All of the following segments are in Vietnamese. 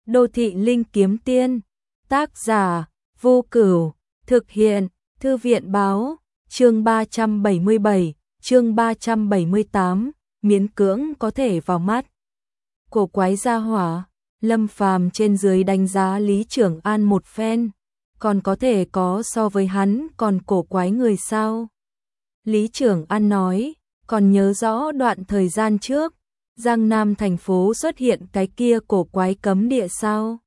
Đô thị linh kiếm tiên, tác giả, Vô Cửu, thực hiện, Thư viện báo, chương 377, chương 378, miễn cưỡng có thể vào mắt. Cổ quái gia hỏa, Lâm Phàm trên dưới đánh giá Lý Trưởng An một phen, còn có thể có so với hắn còn cổ quái người sao? Lý Trưởng An nói, còn nhớ rõ đoạn thời gian trước, Giang Nam thành phố xuất hiện cái kia cổ quái cấm địa sao?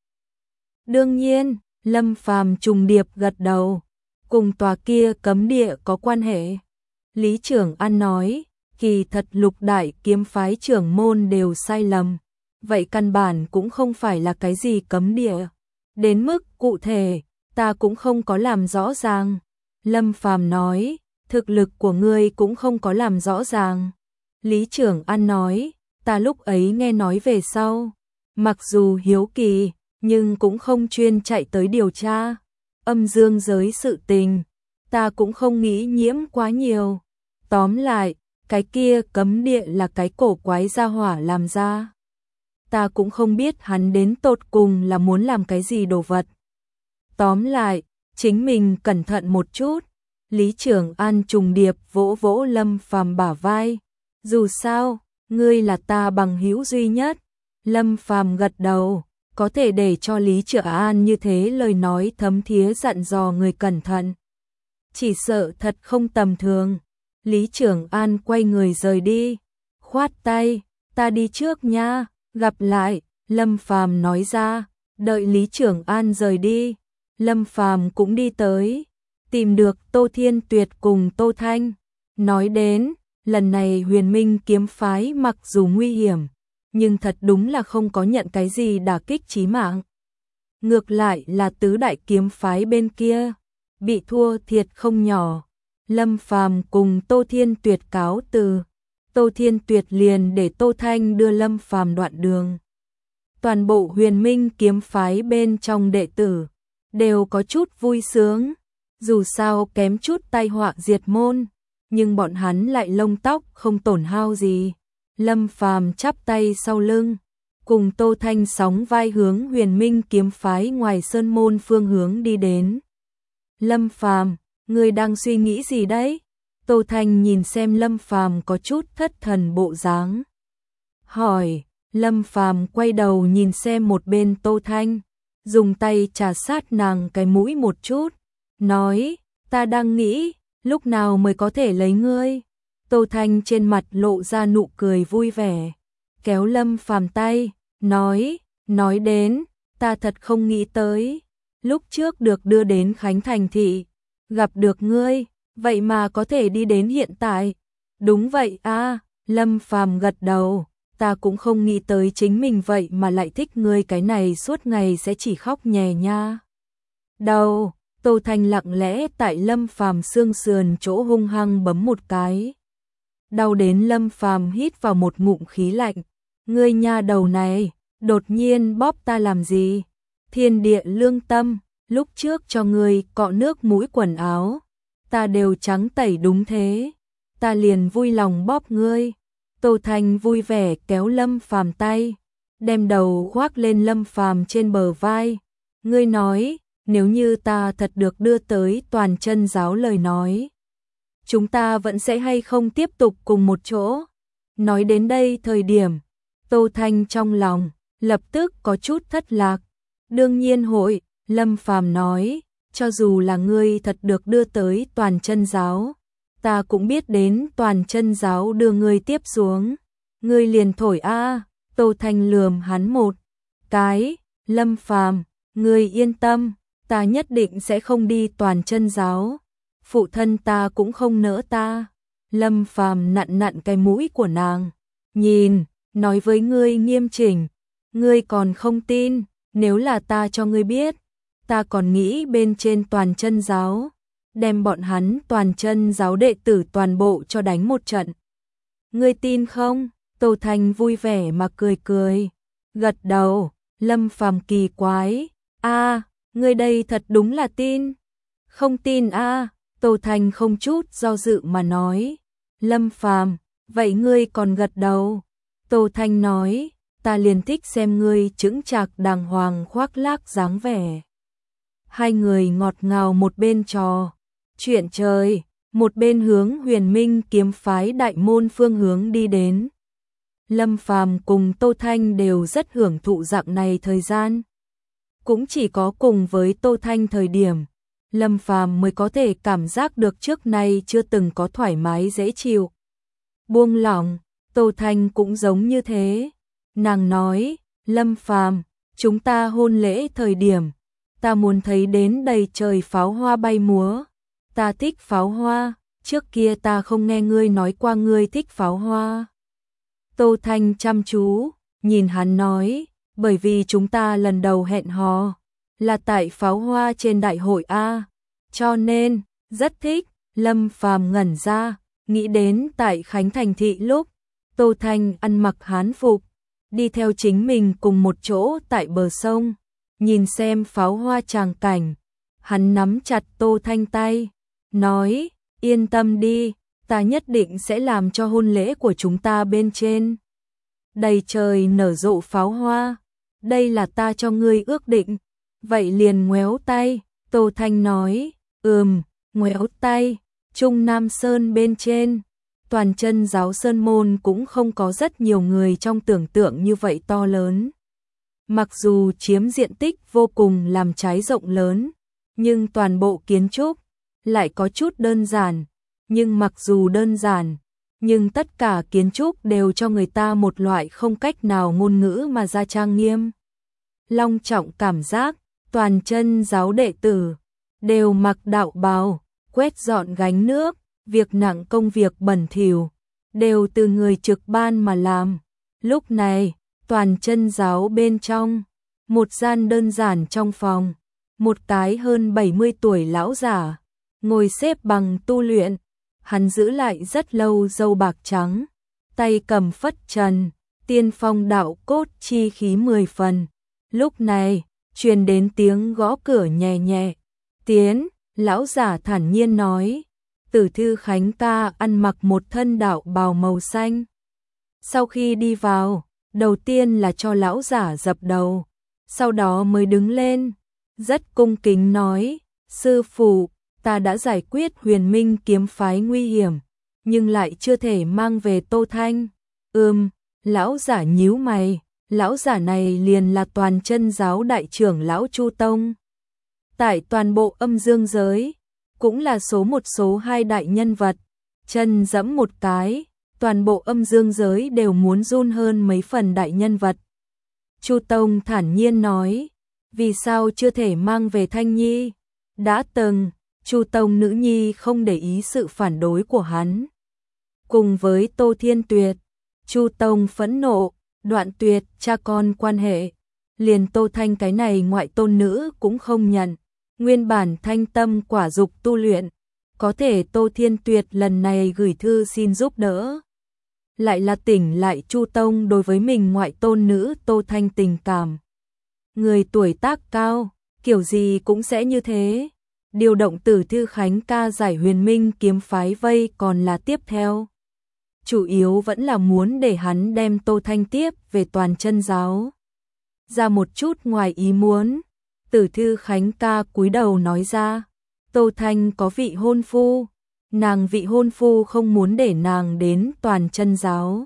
Đương nhiên, Lâm Phàm trùng điệp gật đầu, cùng tòa kia cấm địa có quan hệ. Lý Trưởng An nói, kỳ thật Lục đại kiếm phái trưởng môn đều sai lầm, vậy căn bản cũng không phải là cái gì cấm địa. Đến mức cụ thể, ta cũng không có làm rõ ràng. Lâm Phàm nói, thực lực của ngươi cũng không có làm rõ ràng. Lý Trưởng An nói, ta lúc ấy nghe nói về sau, mặc dù hiếu kỳ, nhưng cũng không chuyên chạy tới điều tra. Âm dương giới sự tình, ta cũng không nghĩ nhiễm quá nhiều. Tóm lại, cái kia cấm địa là cái cổ quái gia hỏa làm ra. Ta cũng không biết hắn đến tột cùng là muốn làm cái gì đồ vật. Tóm lại, chính mình cẩn thận một chút. Lý Trưởng An trùng điệp vỗ vỗ Lâm Phàm bả vai. Dù sao, ngươi là ta bằng hữu duy nhất. Lâm Phàm gật đầu, có thể để cho Lý Trưởng An như thế lời nói thấm thía dặn dò người cẩn thận. Chỉ sợ thật không tầm thường. Lý Trưởng An quay người rời đi, khoát tay, ta đi trước nha, gặp lại, Lâm Phàm nói ra, đợi Lý Trưởng An rời đi, Lâm Phàm cũng đi tới, tìm được Tô Thiên Tuyệt cùng Tô Thanh, nói đến, lần này Huyền Minh kiếm phái mặc dù nguy hiểm, nhưng thật đúng là không có nhận cái gì đả kích chí mạng. Ngược lại là tứ đại kiếm phái bên kia, bị thua thiệt không nhỏ. Lâm Phàm cùng Tô Thiên Tuyệt cáo từ, Tô Thiên Tuyệt liền để Tô Thanh đưa Lâm Phàm đoạn đường. Toàn bộ Huyền Minh kiếm phái bên trong đệ tử đều có chút vui sướng, dù sao kém chút tai họa diệt môn, nhưng bọn hắn lại lông tóc không tổn hao gì. Lâm Phàm chắp tay sau lưng, cùng Tô Thanh sóng vai hướng Huyền Minh kiếm phái ngoài sơn môn phương hướng đi đến. Lâm Phàm, ngươi đang suy nghĩ gì đấy? Tô Thanh nhìn xem Lâm Phàm có chút thất thần bộ dáng. Hỏi, Lâm Phàm quay đầu nhìn xem một bên Tô Thanh, dùng tay trà sát nàng cái mũi một chút, nói, ta đang nghĩ, lúc nào mới có thể lấy ngươi? Tô Thanh trên mặt lộ ra nụ cười vui vẻ, kéo Lâm Phàm tay, nói đến, ta thật không nghĩ tới, lúc trước được đưa đến Khánh Thành thị, gặp được ngươi, vậy mà có thể đi đến hiện tại. Đúng vậy a, Lâm Phàm gật đầu, ta cũng không nghĩ tới chính mình vậy mà lại thích ngươi cái này suốt ngày sẽ chỉ khóc nhè nha. Đầu, Tô Thanh lặng lẽ tại Lâm Phàm xương sườn chỗ hung hăng bấm một cái. Đau đến Lâm Phàm hít vào một ngụm khí lạnh, ngươi nha đầu này, đột nhiên bóp ta làm gì? Thiên địa lương tâm, lúc trước cho ngươi cọ nước mũi quần áo, ta đều trắng tẩy đúng thế, ta liền vui lòng bóp ngươi. Tô Thanh vui vẻ kéo Lâm Phàm tay, đem đầu khoác lên Lâm Phàm trên bờ vai. Ngươi nói, nếu như ta thật được đưa tới Toàn Chân giáo lời nói, chúng ta vẫn sẽ hay không tiếp tục cùng một chỗ? Nói đến đây thời điểm, Tô Thanh trong lòng lập tức có chút thất lạc. Đương nhiên hội, Lâm Phàm nói, cho dù là ngươi thật được đưa tới Toàn Chân giáo, ta cũng biết đến Toàn Chân giáo đưa ngươi tiếp xuống. Ngươi liền thổi a. Tô Thanh lườm hắn một cái, Lâm Phàm, ngươi yên tâm, ta nhất định sẽ không đi Toàn Chân giáo. Phụ thân ta cũng không nỡ ta. Lâm Phàm nặn nặn cái mũi của nàng, nhìn, nói với ngươi nghiêm chỉnh, ngươi còn không tin, nếu là ta cho ngươi biết, ta còn nghĩ bên trên Toàn Chân giáo, đem bọn hắn Toàn Chân giáo đệ tử toàn bộ cho đánh một trận. Ngươi tin không? Tô Thanh vui vẻ mà cười cười, gật đầu. Lâm Phàm kỳ quái, a, ngươi đây thật đúng là tin. Không tin a. Tô Thanh không chút do dự mà nói. Lâm Phàm, vậy ngươi còn gật đầu? Tô Thanh nói, ta liền thích xem ngươi chững chạc đàng hoàng khoác lác dáng vẻ. Hai người ngọt ngào một bên trò chuyện trời, một bên hướng Huyền Minh kiếm phái đại môn phương hướng đi đến. Lâm Phàm cùng Tô Thanh đều rất hưởng thụ dạng này thời gian. Cũng chỉ có cùng với Tô Thanh thời điểm, Lâm Phàm mới có thể cảm giác được trước nay chưa từng có thoải mái dễ chịu. Buông lỏng, Tô Thanh cũng giống như thế. Nàng nói, Lâm Phàm, chúng ta hôn lễ thời điểm, ta muốn thấy đến đầy trời pháo hoa bay múa. Ta thích pháo hoa, trước kia ta không nghe ngươi nói qua ngươi thích pháo hoa. Tô Thanh chăm chú, nhìn hắn nói, bởi vì chúng ta lần đầu hẹn hò, là tại pháo hoa trên đại hội A, cho nên, rất thích. Lâm Phàm ngẩn ra, nghĩ đến tại Khánh Thành Thị lúc, Tô Thanh ăn mặc hán phục, đi theo chính mình cùng một chỗ tại bờ sông, nhìn xem pháo hoa tràng cảnh. Hắn nắm chặt Tô Thanh tay, nói, yên tâm đi, ta nhất định sẽ làm cho hôn lễ của chúng ta bên trên đầy trời nở rộ pháo hoa. Đây là ta cho ngươi ước định. Vậy liền ngoéo tay. Tô Thanh nói, ngoéo tay. Trung Nam Sơn bên trên, toàn chân giáo Sơn Môn cũng không có rất nhiều người trong tưởng tượng như vậy to lớn. Mặc dù chiếm diện tích vô cùng làm trái rộng lớn, nhưng toàn bộ kiến trúc lại có chút đơn giản. Nhưng mặc dù đơn giản, nhưng tất cả kiến trúc đều cho người ta một loại không cách nào ngôn ngữ mà ra trang nghiêm, long trọng cảm giác. Toàn chân giáo đệ tử đều mặc đạo bào, quét dọn gánh nước, việc nặng công việc bẩn thỉu đều từ người trực ban mà làm. Lúc này, toàn chân giáo bên trong, một gian đơn giản trong phòng, một cái hơn 70 tuổi lão giả ngồi xếp bằng tu luyện. Hắn giữ lại rất lâu râu bạc trắng, tay cầm phất trần, tiên phong đạo cốt chi khí 10 phần. Lúc này, truyền đến tiếng gõ cửa nhẹ nhẹ. Tiến, lão giả thản nhiên nói, Tử Thư Khánh ca ăn mặc một thân đạo bào màu xanh. Sau khi đi vào, đầu tiên là cho lão giả dập đầu, sau đó mới đứng lên, rất cung kính nói, sư phụ, ta đã giải quyết Huyền Minh kiếm phái nguy hiểm, nhưng lại chưa thể mang về Tô Thanh. Lão giả nhíu mày, lão giả này liền là toàn chân giáo đại trưởng lão Chu Tông. Tại toàn bộ âm dương giới, cũng là số một số hai đại nhân vật, chân dẫm một cái, toàn bộ âm dương giới đều muốn run hơn mấy phần đại nhân vật. Chu Tông thản nhiên nói, vì sao chưa thể mang về Thanh Nhi? Đã từng, Chu Tông nữ nhi không để ý sự phản đối của hắn. Cùng với Tô Thiên Tuyệt, Chu Tông phẫn nộ, đoạn tuyệt cha con quan hệ, liền Tô Thanh cái này ngoại tôn nữ cũng không nhận. Nguyên bản thanh tâm quả dục tu luyện, có thể Tô Thiên Tuyệt lần này gửi thư xin giúp đỡ, lại là tỉnh lại Chu Tông đối với mình ngoại tôn nữ Tô Thanh tình cảm. Người tuổi tác cao, kiểu gì cũng sẽ như thế. Điều động Tử Thư Khánh ca giải Huyền Minh kiếm phái vây còn là tiếp theo. Chủ yếu vẫn là muốn để hắn đem Tô Thanh tiếp về toàn chân giáo. Ra một chút ngoài ý muốn, Tử Thư Khánh ca cúi đầu nói ra, Tô Thanh có vị hôn phu, nàng vị hôn phu không muốn để nàng đến toàn chân giáo.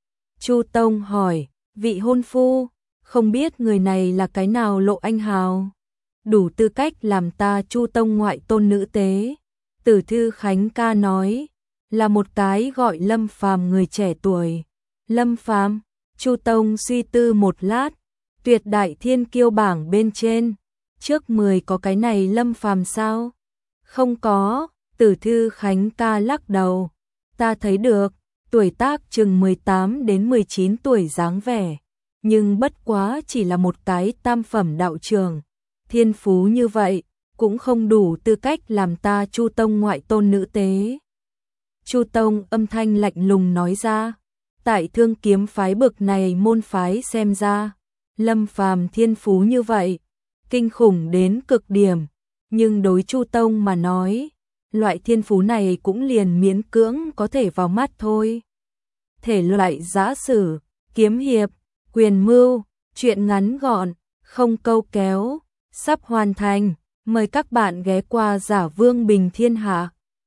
Chu Tông hỏi, vị hôn phu, không biết người này là cái nào lộ anh hào, đủ tư cách làm ta Chu Tông ngoại tôn nữ tế. Tử Thư Khánh ca nói, là một cái gọi Lâm Phàm người trẻ tuổi. Lâm Phàm? Chu Tông suy tư một lát, tuyệt đại thiên kiêu bảng bên trên, trước 10 có cái này Lâm Phàm sao? Không có. Tử Thư Khánh ca lắc đầu, ta thấy được, tuổi tác chừng 18 đến 19 tuổi dáng vẻ, nhưng bất quá chỉ là một cái tam phẩm đạo trường, thiên phú như vậy, cũng không đủ tư cách làm ta Chu Tông ngoại tôn nữ tế. Chu Tông âm thanh lạnh lùng nói ra, tại Thương kiếm phái bực này môn phái xem ra, Lâm Phàm thiên phú như vậy, kinh khủng đến cực điểm, nhưng đối Chu Tông mà nói, loại thiên phú này cũng liền miễn cưỡng có thể vào mắt thôi. Thể loại giã sử, kiếm hiệp, Quyền mưu, chuyện ngắn gọn, không câu kéo, sắp hoàn thành. Mời các bạn ghé qua Giả Vương Bình Thiên Hạ.